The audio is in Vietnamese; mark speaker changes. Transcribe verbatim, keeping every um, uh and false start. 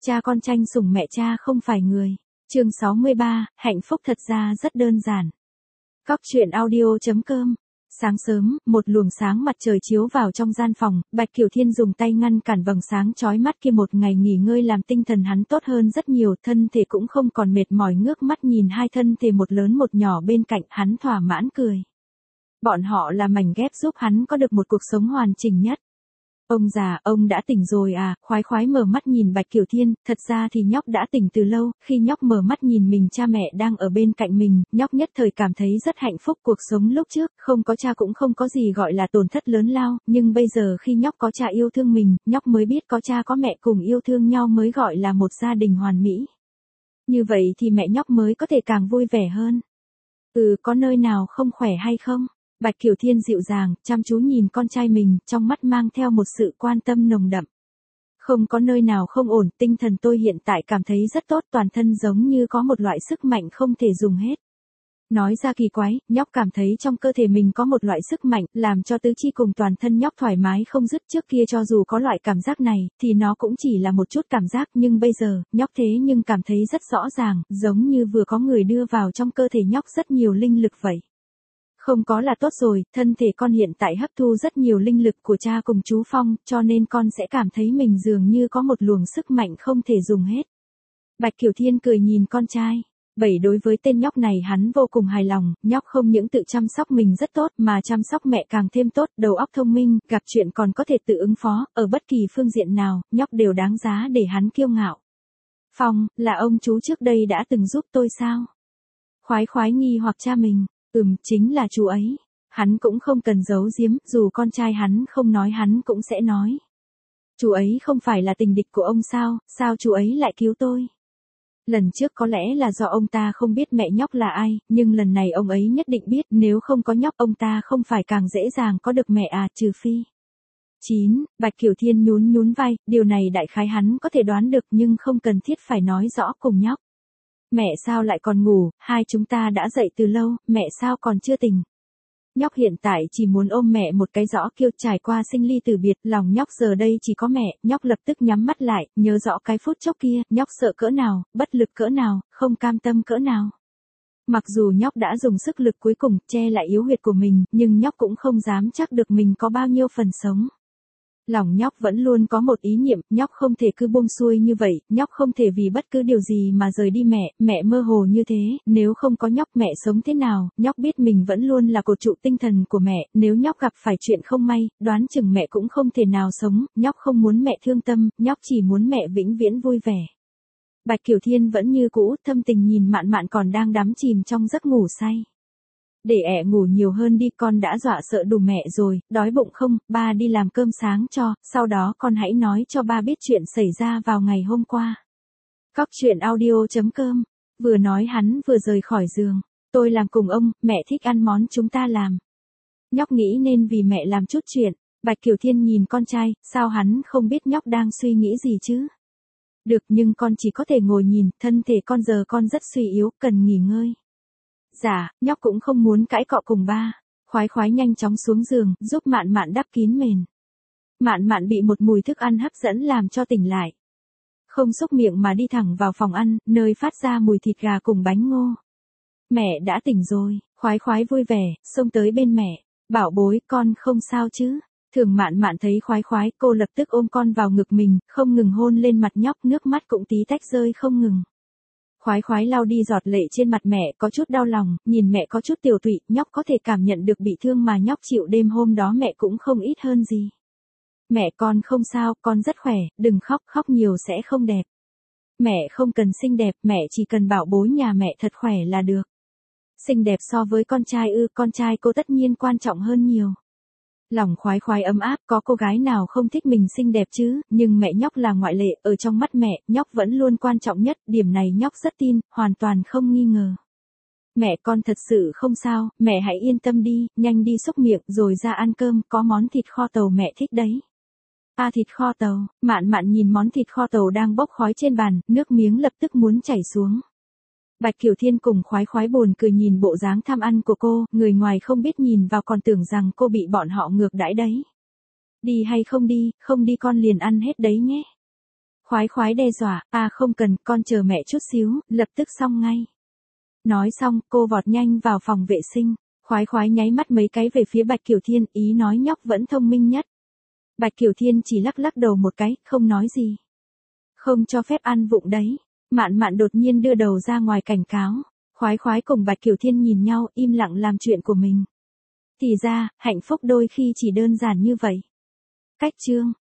Speaker 1: Cha con tranh sủng mẹ cha không phải người. Chương sáu mươi ba, hạnh phúc thật ra rất đơn giản. Góc truyện audio chấm com. Sáng sớm, một luồng sáng mặt trời chiếu vào trong gian phòng, Bạch Kiểu Thiên dùng tay ngăn cản vầng sáng chói mắt kia. Một ngày nghỉ ngơi làm tinh thần hắn tốt hơn rất nhiều, thân thể cũng không còn mệt mỏi. Ngước mắt nhìn hai thân thể một lớn một nhỏ bên cạnh, hắn thỏa mãn cười. Bọn họ là mảnh ghép giúp hắn có được một cuộc sống hoàn chỉnh nhất. Ông già, ông đã tỉnh rồi à? Khoái khoái mở mắt nhìn Bạch Kiểu Thiên, thật ra thì nhóc đã tỉnh từ lâu. Khi nhóc mở mắt nhìn mình cha mẹ đang ở bên cạnh mình, nhóc nhất thời cảm thấy rất hạnh phúc. Cuộc sống lúc trước, không có cha cũng không có gì gọi là tổn thất lớn lao, nhưng bây giờ khi nhóc có cha yêu thương mình, nhóc mới biết có cha có mẹ cùng yêu thương nhau mới gọi là một gia đình hoàn mỹ. Như vậy thì mẹ nhóc mới có thể càng vui vẻ hơn. Ừ, có nơi nào không khỏe hay không? Bạch Kiểu Thiên dịu dàng, chăm chú nhìn con trai mình, trong mắt mang theo một sự quan tâm nồng đậm. Không có nơi nào không ổn, tinh thần tôi hiện tại cảm thấy rất tốt, toàn thân giống như có một loại sức mạnh không thể dùng hết. Nói ra kỳ quái, nhóc cảm thấy trong cơ thể mình có một loại sức mạnh, làm cho tứ chi cùng toàn thân nhóc thoải mái không dứt. Trước kia cho dù có loại cảm giác này, thì nó cũng chỉ là một chút cảm giác, nhưng bây giờ, nhóc thế nhưng cảm thấy rất rõ ràng, giống như vừa có người đưa vào trong cơ thể nhóc rất nhiều linh lực vậy. Không có là tốt rồi, thân thể con hiện tại hấp thu rất nhiều linh lực của cha cùng chú Phong, cho nên con sẽ cảm thấy mình dường như có một luồng sức mạnh không thể dùng hết. Bạch Kiểu Thiên cười nhìn con trai. Bảy đối với tên nhóc này hắn vô cùng hài lòng, nhóc không những tự chăm sóc mình rất tốt mà chăm sóc mẹ càng thêm tốt, đầu óc thông minh, gặp chuyện còn có thể tự ứng phó, ở bất kỳ phương diện nào, nhóc đều đáng giá để hắn kiêu ngạo. Phong, là ông chú trước đây đã từng giúp tôi sao? Khoái khoái nghi hoặc cha mình. Ừm, chính là chú ấy. Hắn cũng không cần giấu giếm, dù con trai hắn không nói hắn cũng sẽ nói. Chú ấy không phải là tình địch của ông sao, sao chú ấy lại cứu tôi? Lần trước có lẽ là do ông ta không biết mẹ nhóc là ai, nhưng lần này ông ấy nhất định biết, nếu không có nhóc ông ta không phải càng dễ dàng có được mẹ à, trừ phi. chín. Bạch Kiểu Thiên nhún nhún vai, điều này đại khái hắn có thể đoán được nhưng không cần thiết phải nói rõ cùng nhóc. Mẹ sao lại còn ngủ, hai chúng ta đã dậy từ lâu, mẹ sao còn chưa tỉnh. Nhóc hiện tại chỉ muốn ôm mẹ một cái rõ kêu. Trải qua sinh ly tử biệt, lòng nhóc giờ đây chỉ có mẹ, nhóc lập tức nhắm mắt lại, nhớ rõ cái phút chốc kia, nhóc sợ cỡ nào, bất lực cỡ nào, không cam tâm cỡ nào. Mặc dù nhóc đã dùng sức lực cuối cùng, che lại yếu huyệt của mình, nhưng nhóc cũng không dám chắc được mình có bao nhiêu phần sống. Lòng nhóc vẫn luôn có một ý niệm, nhóc không thể cứ buông xuôi như vậy, nhóc không thể vì bất cứ điều gì mà rời đi mẹ, mẹ mơ hồ như thế, nếu không có nhóc mẹ sống thế nào, nhóc biết mình vẫn luôn là cột trụ tinh thần của mẹ, nếu nhóc gặp phải chuyện không may, đoán chừng mẹ cũng không thể nào sống, nhóc không muốn mẹ thương tâm, nhóc chỉ muốn mẹ vĩnh viễn vui vẻ. Bạch Kiểu Thiên vẫn như cũ, thâm tình nhìn Mạn Mạn còn đang đắm chìm trong giấc ngủ say. Để ẹ ngủ nhiều hơn đi, con đã dọa sợ đủ mẹ rồi, đói bụng không, ba đi làm cơm sáng cho, sau đó con hãy nói cho ba biết chuyện xảy ra vào ngày hôm qua. Góc truyện audio chấm com. Vừa nói hắn vừa rời khỏi giường. Tôi làm cùng ông, mẹ thích ăn món chúng ta làm. Nhóc nghĩ nên vì mẹ làm chút chuyện. Bạch Kiểu Thiên nhìn con trai, sao hắn không biết nhóc đang suy nghĩ gì chứ? Được, nhưng con chỉ có thể ngồi nhìn, thân thể con giờ con rất suy yếu, cần nghỉ ngơi. Dạ, nhóc cũng không muốn cãi cọ cùng ba. Khoái khoái nhanh chóng xuống giường, giúp Mạn Mạn đắp kín mền. Mạn Mạn bị một mùi thức ăn hấp dẫn làm cho tỉnh lại. Không xúc miệng mà đi thẳng vào phòng ăn, nơi phát ra mùi thịt gà cùng bánh ngô. Mẹ đã tỉnh rồi, khoái khoái vui vẻ, xông tới bên mẹ. Bảo bối, con không sao chứ? Thường Mạn Mạn thấy khoái khoái, cô lập tức ôm con vào ngực mình, không ngừng hôn lên mặt nhóc, nước mắt cũng tí tách rơi không ngừng. Khoái khoái lau đi giọt lệ trên mặt mẹ, có chút đau lòng, nhìn mẹ có chút tiểu tụy, nhóc có thể cảm nhận được bị thương mà nhóc chịu đêm hôm đó mẹ cũng không ít hơn gì. Mẹ con không sao, con rất khỏe, đừng khóc, khóc nhiều sẽ không đẹp. Mẹ không cần xinh đẹp, mẹ chỉ cần bảo bối nhà mẹ thật khỏe là được. Xinh đẹp so với con trai ư, con trai cô tất nhiên quan trọng hơn nhiều. Lòng khoái khoái ấm áp, có cô gái nào không thích mình xinh đẹp chứ, nhưng mẹ nhóc là ngoại lệ, ở trong mắt mẹ, nhóc vẫn luôn quan trọng nhất, điểm này nhóc rất tin, hoàn toàn không nghi ngờ. Mẹ con thật sự không sao, mẹ hãy yên tâm đi, nhanh đi xúc miệng rồi ra ăn cơm, có món thịt kho tàu mẹ thích đấy. À, thịt kho tàu, Mạn Mạn nhìn món thịt kho tàu đang bốc khói trên bàn, nước miếng lập tức muốn chảy xuống. Bạch Kiểu Thiên cùng khoái khoái buồn cười nhìn bộ dáng tham ăn của cô, người ngoài không biết nhìn vào còn tưởng rằng cô bị bọn họ ngược đãi đấy. Đi hay không đi, không đi con liền ăn hết đấy nhé. Khoái khoái đe dọa, à không cần, con chờ mẹ chút xíu, lập tức xong ngay. Nói xong, cô vọt nhanh vào phòng vệ sinh. Khoái khoái nháy mắt mấy cái về phía Bạch Kiểu Thiên, ý nói nhóc vẫn thông minh nhất. Bạch Kiểu Thiên chỉ lắc lắc đầu một cái, không nói gì. Không cho phép ăn vụng đấy. Mạn Mạn đột nhiên đưa đầu ra ngoài cảnh cáo. Khoái khoái cùng Bạch Kiểu Thiên nhìn nhau, im lặng làm chuyện của mình. Thì ra, hạnh phúc đôi khi chỉ đơn giản như vậy. Cách chương